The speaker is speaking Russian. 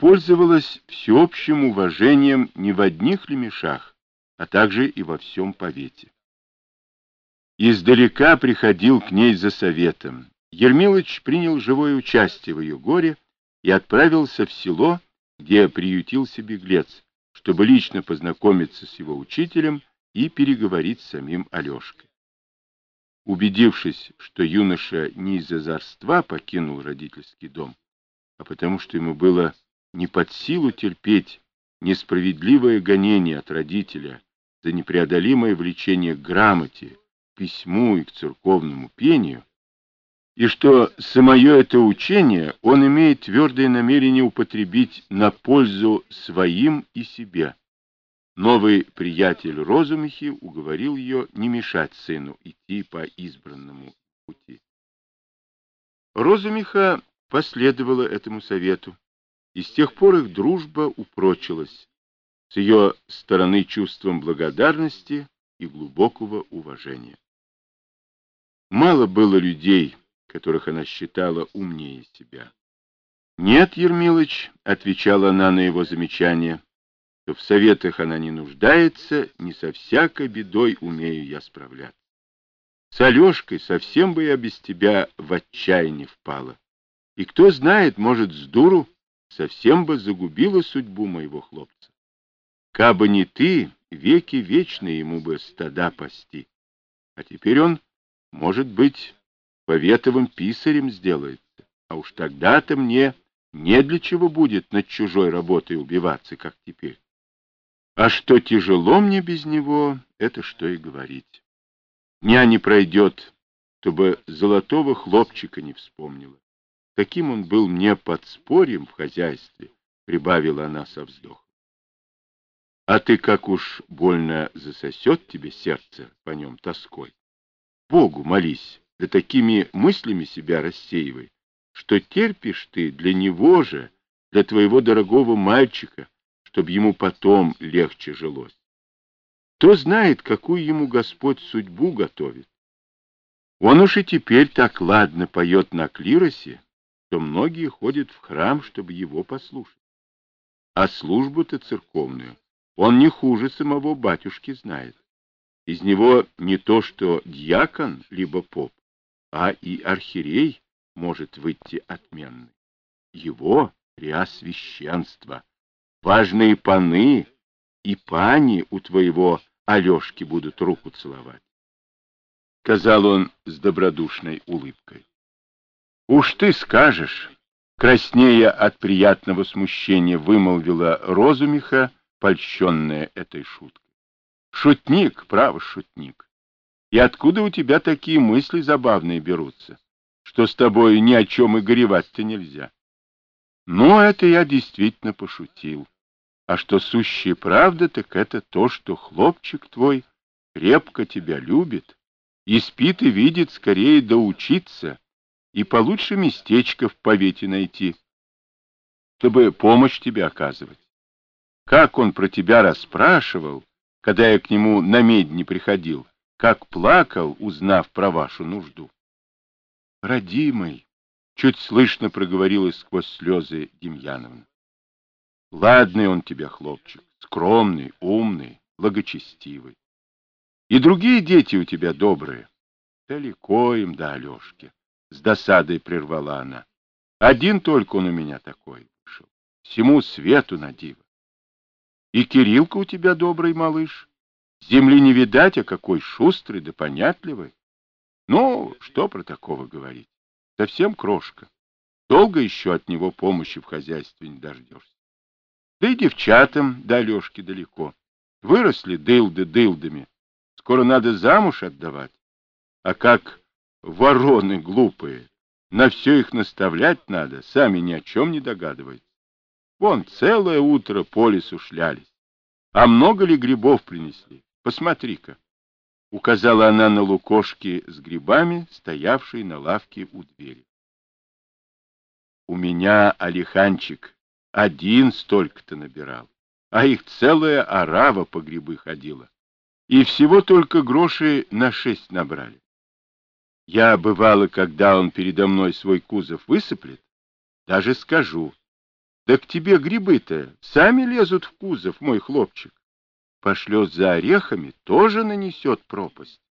пользовалась всеобщим уважением не в одних лемешах, а также и во всем повете. Издалека приходил к ней за советом. Ермилыч принял живое участие в ее горе и отправился в село, где приютился беглец, чтобы лично познакомиться с его учителем и переговорить с самим Алешкой. Убедившись, что юноша не из-за озорства покинул родительский дом, а потому что ему было не под силу терпеть несправедливое гонение от родителя за непреодолимое влечение к грамоте, письму и к церковному пению, и что самое это учение он имеет твердое намерение употребить на пользу своим и себе, новый приятель Розумихи уговорил ее не мешать сыну идти по избранному пути. Розумиха последовала этому совету, и с тех пор их дружба упрочилась, с ее стороны чувством благодарности и глубокого уважения. Мало было людей, которых она считала умнее себя. «Нет, Ермилыч», — отвечала она на его замечание, — «что в советах она не нуждается, не со всякой бедой умею я справляться. С Алешкой совсем бы я без тебя в отчаяние впала. И кто знает, может, с дуру совсем бы загубила судьбу моего хлопца. Кабы не ты, веки вечные ему бы стада пасти. А теперь он, может быть, поветовым писарем сделается, а уж тогда-то мне не для чего будет над чужой работой убиваться, как теперь. А что тяжело мне без него, это что и говорить. Дня не пройдет, чтобы золотого хлопчика не вспомнила. Каким он был мне подспорьем в хозяйстве, прибавила она со вздохом. А ты как уж больно засосет тебе сердце по нем тоской. Богу молись, да такими мыслями себя рассеивай, что терпишь ты для него же, для твоего дорогого мальчика, чтобы ему потом легче жилось. Кто знает, какую ему Господь судьбу готовит. Он уж и теперь так ладно поет на клиросе, что многие ходят в храм, чтобы его послушать. А службу-то церковную он не хуже самого батюшки знает. Из него не то что дьякон, либо поп, а и архиерей может выйти отменный. Его преосвященство, важные паны и пани у твоего Алешки будут руку целовать, — сказал он с добродушной улыбкой. — Уж ты скажешь, — краснея от приятного смущения вымолвила Розумиха, польщенная этой шуткой. — Шутник, право, шутник. И откуда у тебя такие мысли забавные берутся, что с тобой ни о чем и горевать-то нельзя? Ну, это я действительно пошутил. А что сущая правда, так это то, что хлопчик твой крепко тебя любит и спит и видит скорее доучиться и получше местечко в повете найти, чтобы помощь тебе оказывать. Как он про тебя расспрашивал, когда я к нему на медне приходил, как плакал, узнав про вашу нужду. Родимый, чуть слышно проговорила сквозь слезы Демьяновна. Ладный он тебя, хлопчик, скромный, умный, благочестивый. И другие дети у тебя добрые. Далеко им до Алешки, с досадой прервала она. Один только он у меня такой вышел, всему свету на диво. И Кириллка у тебя добрый малыш. Земли не видать, а какой шустрый да понятливый. Ну, что про такого говорить? Совсем крошка. Долго еще от него помощи в хозяйстве не дождешься. Да и девчатам до Алешки далеко. Выросли дылды дылдами. Скоро надо замуж отдавать. А как вороны глупые, на все их наставлять надо, сами ни о чем не догадываются. Вон целое утро по лесу шлялись. А много ли грибов принесли? Посмотри-ка. Указала она на лукошки с грибами, стоявшие на лавке у двери. У меня, Алиханчик, один столько-то набирал, а их целая орава по грибы ходила. И всего только гроши на 6 набрали. Я, бывало, когда он передо мной свой кузов высыплет, даже скажу: Да к тебе грибы-то сами лезут в кузов, мой хлопчик. Пошлет за орехами, тоже нанесет пропасть.